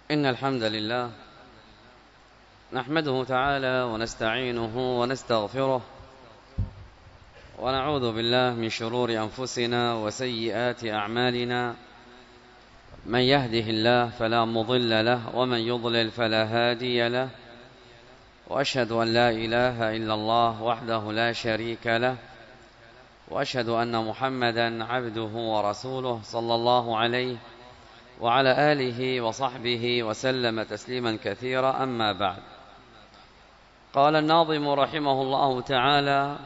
إن الحمد لله نحمده تعالى ونستعينه ونستغفره ونعوذ بالله من شرور أنفسنا وسيئات أعمالنا. من يهده الله فلا مضل له ومن يضلل فلا هادي له، وأشهد أن لا إله إلا الله وحده لا شريك له، وأشهد أن محمدا عبده ورسوله صلى الله عليه وعلى آله وصحبه وسلم تسليما كثيرا. أما بعد، قال الناظم رحمه الله تعالى: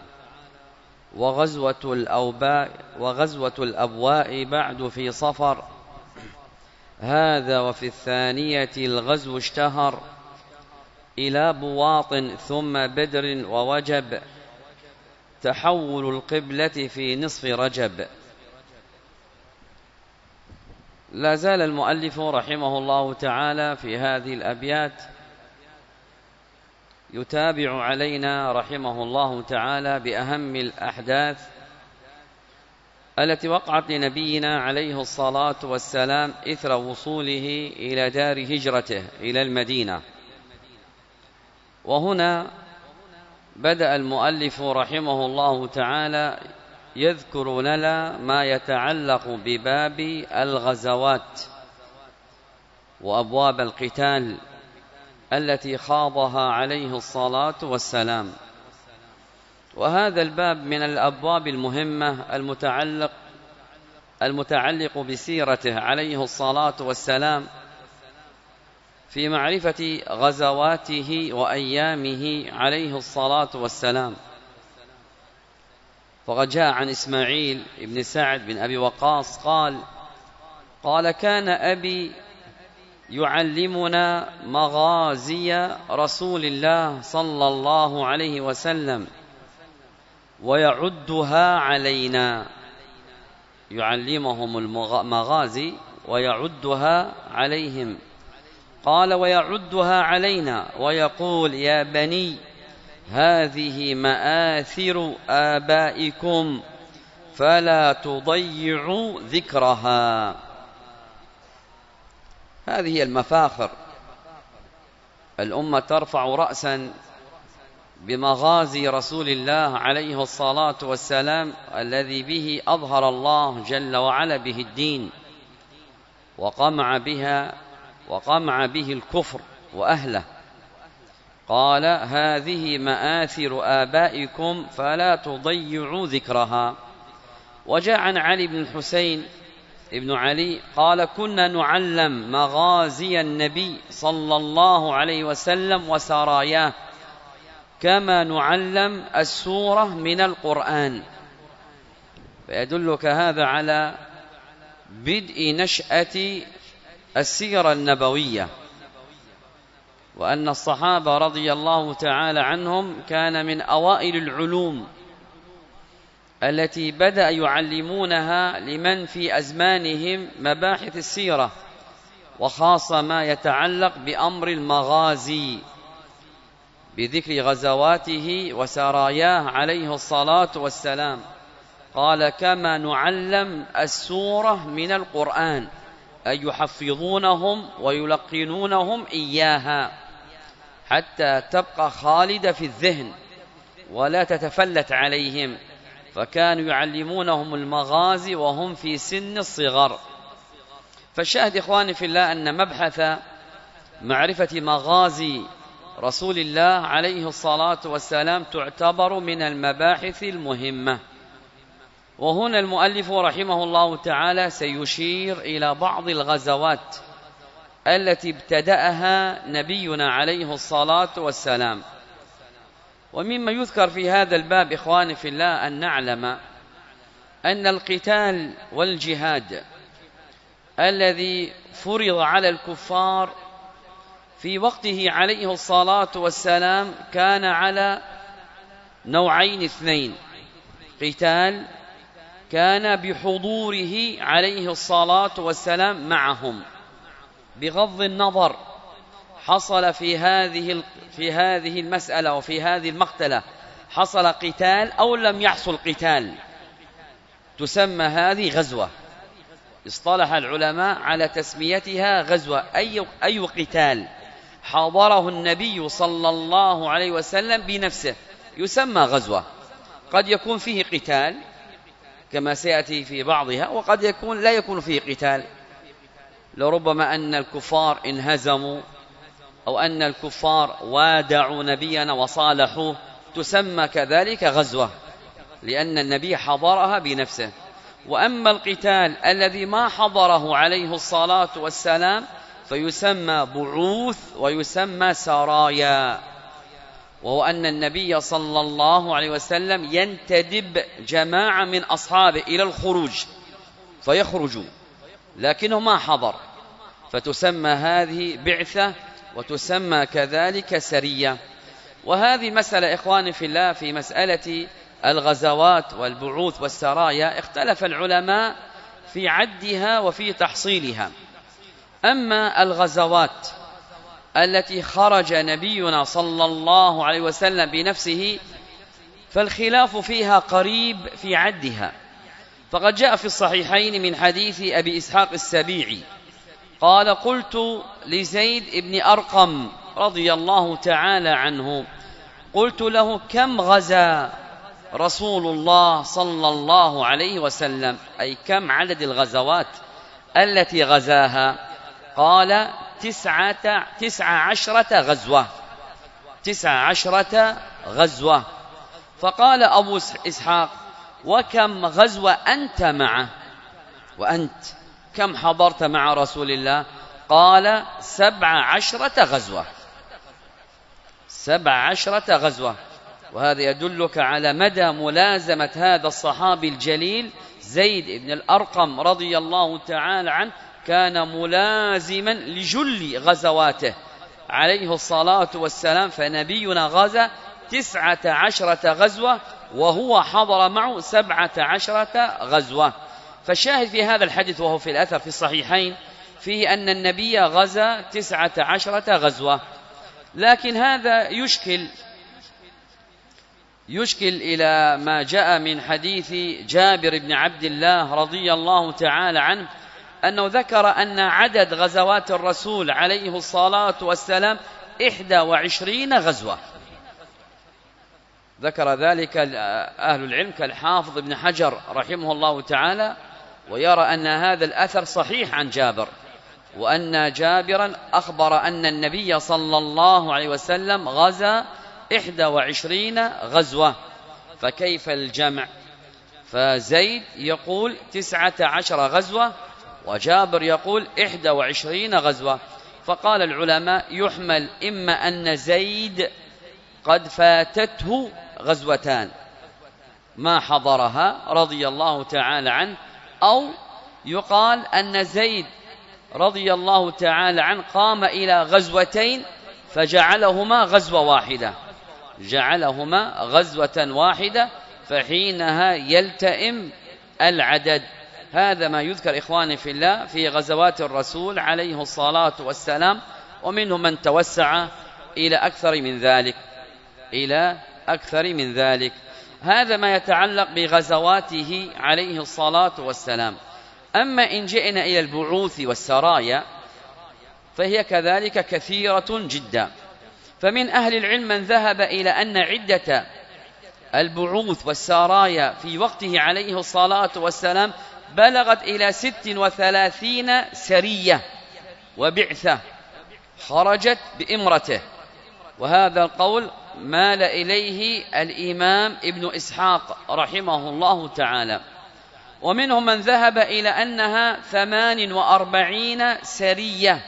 وغزوة الأبواء بعد في صفر، هذا وفي الثانية الغزو اشتهر، إلى بواط ثم بدر ووجب، تحول القبلة في نصف رجب. لا زال المؤلف رحمه الله تعالى في هذه الأبيات يتابع علينا رحمه الله تعالى بأهم الأحداث التي وقعت لنبينا عليه الصلاة والسلام إثر وصوله إلى دار هجرته إلى المدينة. وهنا بدأ المؤلف رحمه الله تعالى يذكر لنا ما يتعلق بباب الغزوات وأبواب القتال التي خاضها عليه الصلاة والسلام. وهذا الباب من الأبواب المهمة المتعلق بسيرته عليه الصلاة والسلام في معرفة غزواته وأيامه عليه الصلاة والسلام. فقد جاء عن إسماعيل بن سعد بن أبي وقاص قال: كان أبي يعلمنا مغازي رسول الله صلى الله عليه وسلم ويعدها علينا. يعلمهم المغازي ويعدها عليهم. قال: ويعدها علينا ويقول: يا بني، هذه مآثر آبائكم فلا تضيعوا ذكرها. هذه المفاخر، الأمة ترفع رأسا بمغازي رسول الله عليه الصلاة والسلام الذي به أظهر الله جل وعلا به الدين وقمع به الكفر وأهله. قال: هذه مآثر آبائكم فلا تضيعوا ذكرها. وجاء عن علي بن الحسين ابن علي قال: كنا نعلم مغازي النبي صلى الله عليه وسلم وسراياه كما نعلم السورة من القرآن. فيدلك هذا على بدء نشأة السيرة النبوية، وأن الصحابة رضي الله تعالى عنهم كان من أوائل العلوم التي بدأ يعلمونها لمن في أزمانهم مباحث السيرة، وخاصة ما يتعلق بأمر المغازي بذكر غزواته وسراياه عليه الصلاة والسلام. قال: كما نعلم السورة من القرآن، أي يحفظونهم ويلقنونهم إياها حتى تبقى خالدة في الذهن ولا تتفلت عليهم. فكانوا يعلمونهم المغازي وهم في سن الصغر. فالشاهد إخواني في الله أن مبحث معرفة مغازي رسول الله عليه الصلاة والسلام تعتبر من المباحث المهمة. وهنا المؤلف رحمه الله تعالى سيشير إلى بعض الغزوات التي ابتدأها نبينا عليه الصلاة والسلام. ومما يذكر في هذا الباب إخواني في الله أن نعلم أن القتال والجهاد الذي فرض على الكفار في وقته عليه الصلاة والسلام كان على نوعين اثنين: قتال كان بحضوره عليه الصلاة والسلام معهم، بغض النظر حصل في هذه المسألة وفي هذه المقتلة حصل قتال أو لم يحصل قتال، تسمى هذه غزوة، اصطلح العلماء على تسميتها غزوة. أي قتال حضره النبي صلى الله عليه وسلم بنفسه يسمى غزوة. قد يكون فيه قتال كما سيأتي في بعضها، وقد يكون لا يكون فيه قتال، لربما أن الكفار انهزموا أو أن الكفار وادعوا نبينا وصالحوه، تسمى كذلك غزوة لأن النبي حضرها بنفسه. وأما القتال الذي ما حضره عليه الصلاة والسلام فيسمى بعوث ويسمى سرايا، وهو أن النبي صلى الله عليه وسلم ينتدب جماعة من أصحابه إلى الخروج فيخرجوا لكنه ما حضر، فتسمى هذه بعثة وتسمى كذلك سرية. وهذه مسألة إخواني في الله، في مسألة الغزوات والبعوث والسرايا اختلف العلماء في عدها وفي تحصيلها. أما الغزوات التي خرج نبينا صلى الله عليه وسلم بنفسه فالخلاف فيها قريب في عدها. فقد جاء في الصحيحين من حديث أبي إسحاق السبيعي قال: قلت لزيد بن أرقم رضي الله تعالى عنه، قلت له: كم غزا رسول الله صلى الله عليه وسلم؟ أي كم عدد الغزوات التي غزاها؟ قال: 19 غزوة. 19 غزوة. فقال أبو إسحاق: وكم غزوة أنت معه؟ وأنت كم حضرت مع رسول الله؟ قال: 17 غزوة. 17 غزوة. وهذا يدلك على مدى ملازمة هذا الصحابي الجليل زيد بن الأرقم رضي الله تعالى عنه، كان ملازما لجل غزواته عليه الصلاة والسلام. فنبينا غزا 19 غزوة وهو حضر معه 17 غزوة. فالشاهد في هذا الحديث وهو في الأثر في الصحيحين فيه أن النبي غزا 19 غزوة. لكن هذا يشكل إلى ما جاء من حديث جابر بن عبد الله رضي الله تعالى عنه أنه ذكر أن عدد غزوات الرسول عليه الصلاة والسلام 21 غزوة. ذكر ذلك أهل العلم كالحافظ ابن حجر رحمه الله تعالى، ويرى أن هذا الأثر صحيح عن جابر، وأن جابرا أخبر أن النبي صلى الله عليه وسلم غزا 21 غزوة. فكيف الجمع؟ فزيد يقول 19 غزوة وجابر يقول 21 غزوة. فقال العلماء يحمل إما أن زيد قد فاتته غزوتان ما حضرها رضي الله تعالى عنه، أو يقال أن زيد رضي الله تعالى عنه قام إلى غزوتين فجعلهما غزوة واحدة، جعلهما غزوة واحدة، فحينها يلتئم العدد. هذا ما يذكر إخواني في الله في غزوات الرسول عليه الصلاة والسلام، ومنهم من توسع إلى أكثر من ذلك. هذا ما يتعلق بغزواته عليه الصلاة والسلام. أما إن جئنا إلى البعوث والسرايا فهي كذلك كثيرة جدا. فمن أهل العلم من ذهب إلى أن عدة البعوث والسرايا في وقته عليه الصلاة والسلام بلغت إلى 36 سرية وبعثة خرجت بإمرته، وهذا القول مال إليه الإمام ابن إسحاق رحمه الله تعالى. ومنهم من ذهب إلى أنها 48 سرية،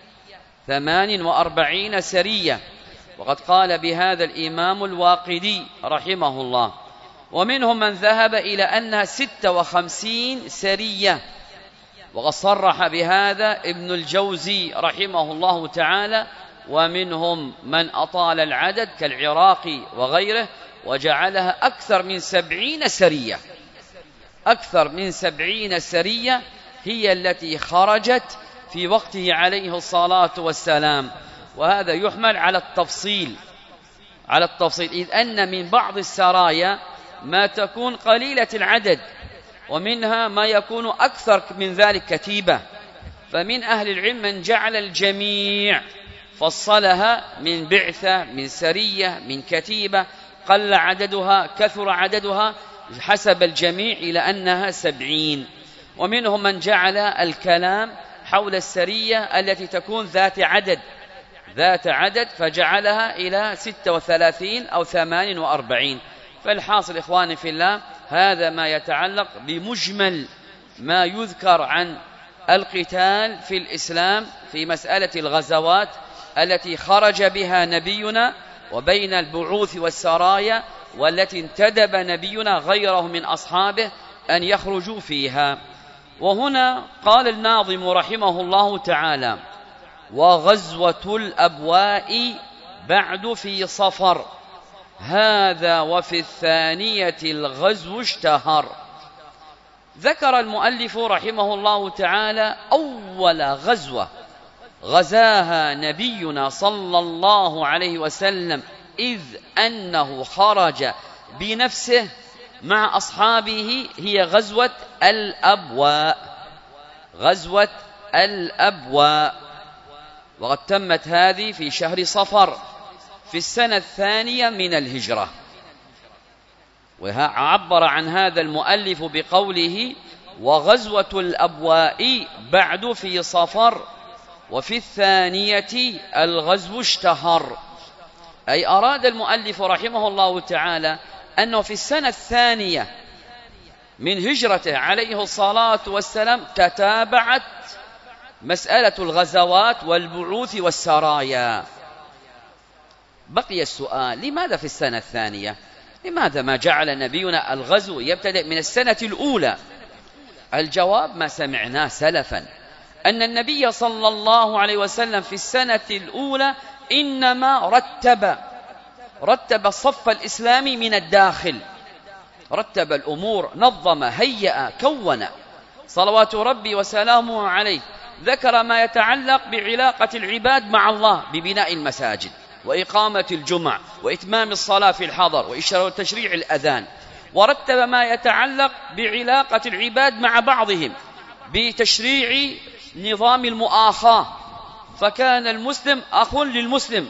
48 سرية، وقد قال بهذا الإمام الواقدي رحمه الله. ومنهم من ذهب إلى أنها 56 سرية، وقد صرح بهذا ابن الجوزي رحمه الله تعالى. ومنهم من أطال العدد كالعراقي وغيره وجعلها أكثر من 70 سرية. أكثر من 70 سرية هي التي خرجت في وقته عليه الصلاة والسلام. وهذا يحمل على التفصيل، إذ أن من بعض السرايا ما تكون قليلة العدد ومنها ما يكون أكثر من ذلك كتيبة. فمن أهل العلم من جعل الجميع، فصلها من بعثة، من سرية، من كتيبة، قل عددها كثر عددها، حسب الجميع إلى أنها 70. ومنهم من جعل الكلام حول السرية التي تكون ذات عدد فجعلها إلى 36 أو 48. فالحاصل إخواني في الله، هذا ما يتعلق بمجمل ما يذكر عن القتال في الإسلام في مسألة الغزوات التي خرج بها نبينا، وبين البعوث والسرايا والتي انتدب نبينا غيره من أصحابه أن يخرجوا فيها. وهنا قال الناظم رحمه الله تعالى: وغزوة الأبواء بعد في صفر، هذا وفي الثانية الغزو اشتهر. ذكر المؤلف رحمه الله تعالى أول غزوة غزاها نبينا صلى الله عليه وسلم، إذ أنه خرج بنفسه مع أصحابه، هي غزوة الأبواء. وقد تمت هذه في شهر صفر في السنة 2 من الهجرة. وعبر عن هذا المؤلف بقوله: وغزوة الأبواء بعد في صفر، وفي الثانية الغزو اشتهر. أي أراد المؤلف رحمه الله تعالى أنه في السنة 2 من هجرته عليه الصلاة والسلام تتابعت مسألة الغزوات والبعوث والسرايا. بقي السؤال: لماذا في السنة 2؟ لماذا ما جعل نبينا الغزو يبتدئ من السنة الأولى؟ الجواب: ما سمعناه سلفا أن النبي صلى الله عليه وسلم في السنة الأولى إنما رتب الصف الإسلامي من الداخل، رتب الأمور، نظم، هيأ، كون، صلوات ربي وسلامه عليه. ذكر ما يتعلق بعلاقة العباد مع الله ببناء المساجد وإقامة الجمع وإتمام الصلاة في الحضر وتشريع الأذان، ورتب ما يتعلق بعلاقة العباد مع بعضهم بتشريع نظام المؤاخاة، فكان المسلم أخ للمسلم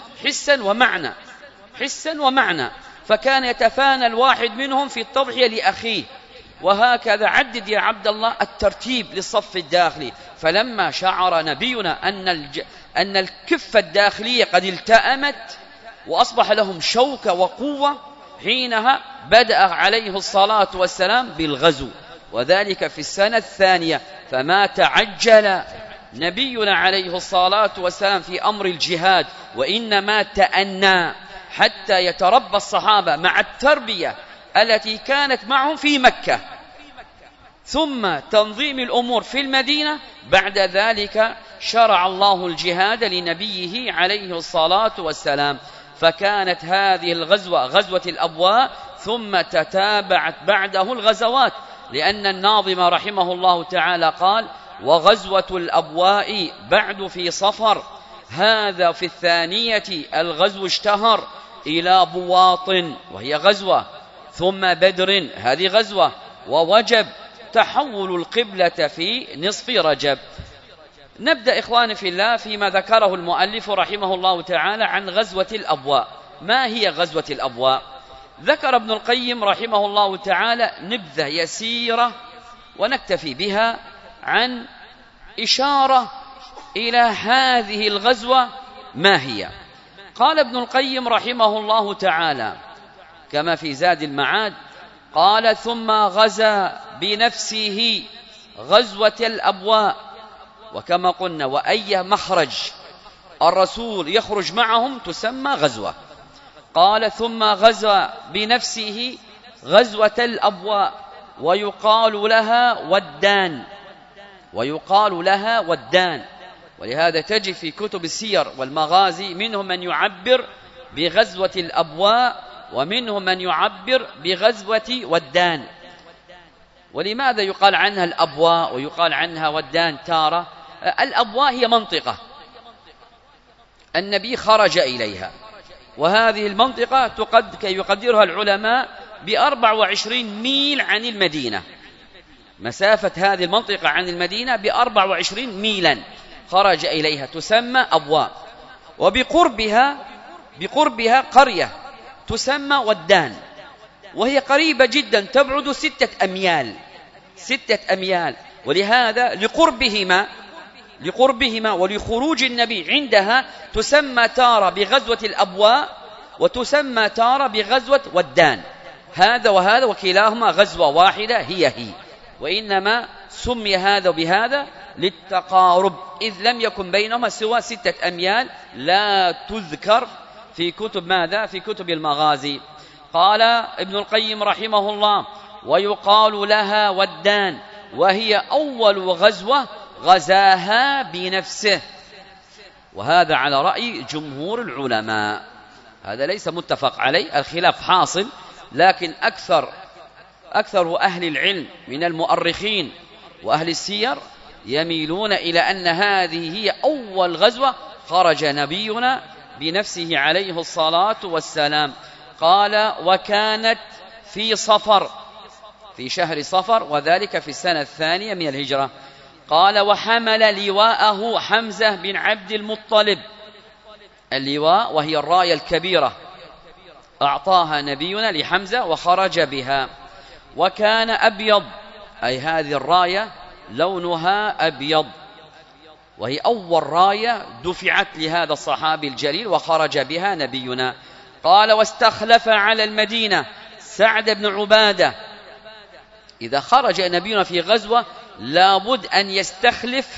حسا ومعنى، فكان يتفانى الواحد منهم في التضحية لأخيه. وهكذا عدد يا عبد الله الترتيب للصف الداخلي. فلما شعر نبينا أن الكفة الداخلية قد التأمت وأصبح لهم شوكة وقوة، حينها بدأ عليه الصلاة والسلام بالغزو، وذلك في السنة 2. فما تعجل نبينا عليه الصلاة والسلام في أمر الجهاد، وإنما تأنى حتى يتربى الصحابة مع التربية التي كانت معهم في مكة، ثم تنظيم الأمور في المدينة. بعد ذلك شرع الله الجهاد لنبيه عليه الصلاة والسلام. فكانت هذه الغزوة غزوة الأبواء، ثم تتابعت بعده الغزوات، لأن الناظم رحمه الله تعالى قال: وغزوة الأبواء بعد في صفر، هذا في الثانية الغزو اشتهر، إلى بواط وهي غزوة، ثم بدر هذه غزوة، ووجب تحول القبلة في نصف رجب. نبدأ إخواني في الله فيما ذكره المؤلف رحمه الله تعالى عن غزوة الأبواء. ما هي غزوة الأبواء؟ ذكر ابن القيم رحمه الله تعالى نبذة يسيرة ونكتفي بها عن إشارة إلى هذه الغزوة ما هي. قال ابن القيم رحمه الله تعالى كما في زاد المعاد، قال: ثم غزا بنفسه غزوة الأبواء. وكما قلنا، وأي مخرج الرسول يخرج معهم تسمى غزوة. قال: ثم غزا بنفسه غزوة الأبواء، ويقال لها ودان. ولهذا تجد في كتب السير والمغازي منهم من يعبر بغزوة الأبواء، ومنهم من يعبر بغزوة ودان. ولماذا يقال عنها الأبواء ويقال عنها ودان تارة؟ الأبواء هي منطقة النبي خرج إليها، وهذه المنطقة يقدرها العلماء ب24 ميل عن المدينة، مسافة هذه المنطقة عن المدينة ب24 ميلا خرج إليها تسمى أبواء. بقربها قرية تسمى ودان، وهي قريبة جدا تبعد 6 أميال. ولهذا لقربهما ولخروج النبي عندها تسمى تارة بغزوة الأبواء وتسمى تارة بغزوة ودان. هذا وهذا وكلاهما غزوة واحدة هي، وإنما سمي هذا بهذا للتقارب، إذ لم يكن بينهما سوى 6 أميال لا تذكر في كتب ماذا؟ في كتب المغازي. قال ابن القيم رحمه الله: ويقال لها ودان، وهي أول غزوة غزاها بنفسه. وهذا على رأي جمهور العلماء، هذا ليس متفق عليه، الخلاف حاصل، لكن أكثر أهل العلم من المؤرخين وأهل السير يميلون إلى أن هذه هي أول غزوة خرج نبينا بنفسه عليه الصلاة والسلام. قال: وكانت في صفر، في شهر صفر، وذلك في السنة 2 من الهجرة. قال: وحمل لواءه حمزة بن عبد المطلب. اللواء وهي الراية الكبيرة أعطاها نبينا لحمزة وخرج بها. وكان أبيض، أي هذه الراية لونها أبيض، وهي أول راية دفعت لهذا الصحابي الجليل وخرج بها نبينا. قال: واستخلف على المدينة سعد بن عبادة. إذا خرج نبينا في غزوة لابد أن يستخلف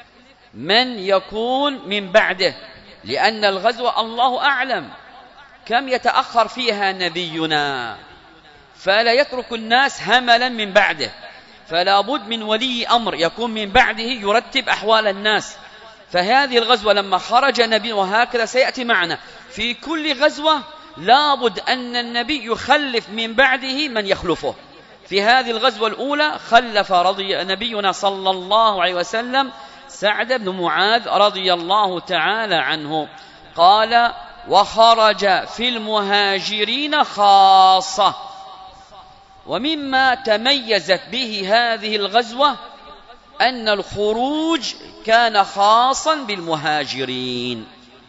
من يكون من بعده، لأن الغزوة الله أعلم كم يتأخر فيها نبينا، فلا يترك الناس هملا من بعده، فلا بد من ولي أمر يكون من بعده يرتب أحوال الناس. فهذه الغزوة لما خرج النبي، وهكذا سيأتي معنا في كل غزوة لابد أن النبي يخلف من بعده من يخلفه. في هذه الغزوة الأولى خلف نبينا صلى الله عليه وسلم سعد بن معاذ رضي الله تعالى عنه. قال: وخرج في المهاجرين خاصة. ومما تميزت به هذه الغزوة أن الخروج كان خاصا بالمهاجرين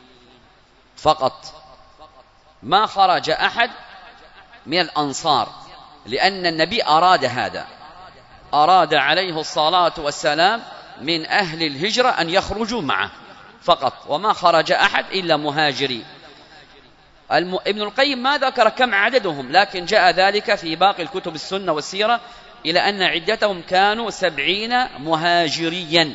فقط، ما خرج أحد من الأنصار، لأن النبي أراد هذا، أراد عليه الصلاة والسلام من أهل الهجرة أن يخرجوا معه فقط، وما خرج أحد إلا مهاجري. ابن القيم ما ذكر كم عددهم، لكن جاء ذلك في باقي الكتب السنة والسيرة إلى أن عدتهم كانوا 70 مهاجريا.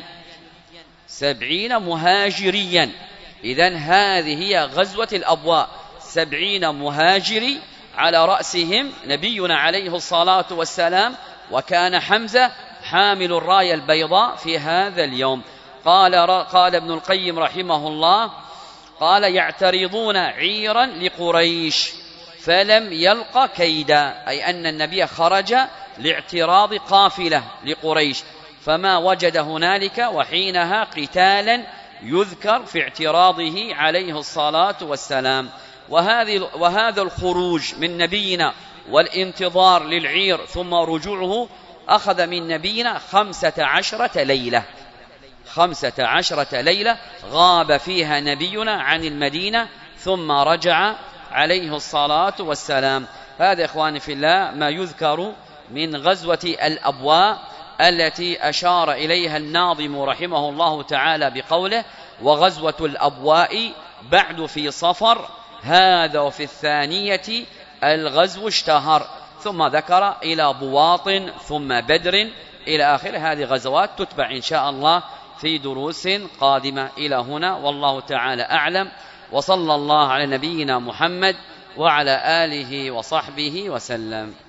70 مهاجريا. إذن هذه هي غزوة الأبواء، 70 مهاجري على رأسهم نبينا عليه الصلاة والسلام، وكان حمزة حامل الراية البيضاء في هذا اليوم. قال ابن القيم رحمه الله: قال: يعترضون عيرا لقريش فلم يلق كيدا، أي أن النبي خرج لاعتراض قافلة لقريش فما وجد هنالك وحينها قتالا يذكر في اعتراضه عليه الصلاة والسلام. وهذا الخروج من نبينا والانتظار للعير ثم رجوعه أخذ من نبينا 15 ليلة. 15 ليلة غاب فيها نبينا عن المدينة ثم رجع عليه الصلاة والسلام. هذا إخواني في الله ما يذكر من غزوة الأبواء التي أشار إليها الناظم رحمه الله تعالى بقوله: وغزوة الأبواء بعد في صفر، هذا وفي الثانية الغزو اشتهر. ثم ذكر إلى بواط ثم بدر إلى آخر. هذه غزوات تتبع إن شاء الله في دروس قادمة. إلى هنا والله تعالى أعلم، وصلى الله على نبينا محمد وعلى آله وصحبه وسلم.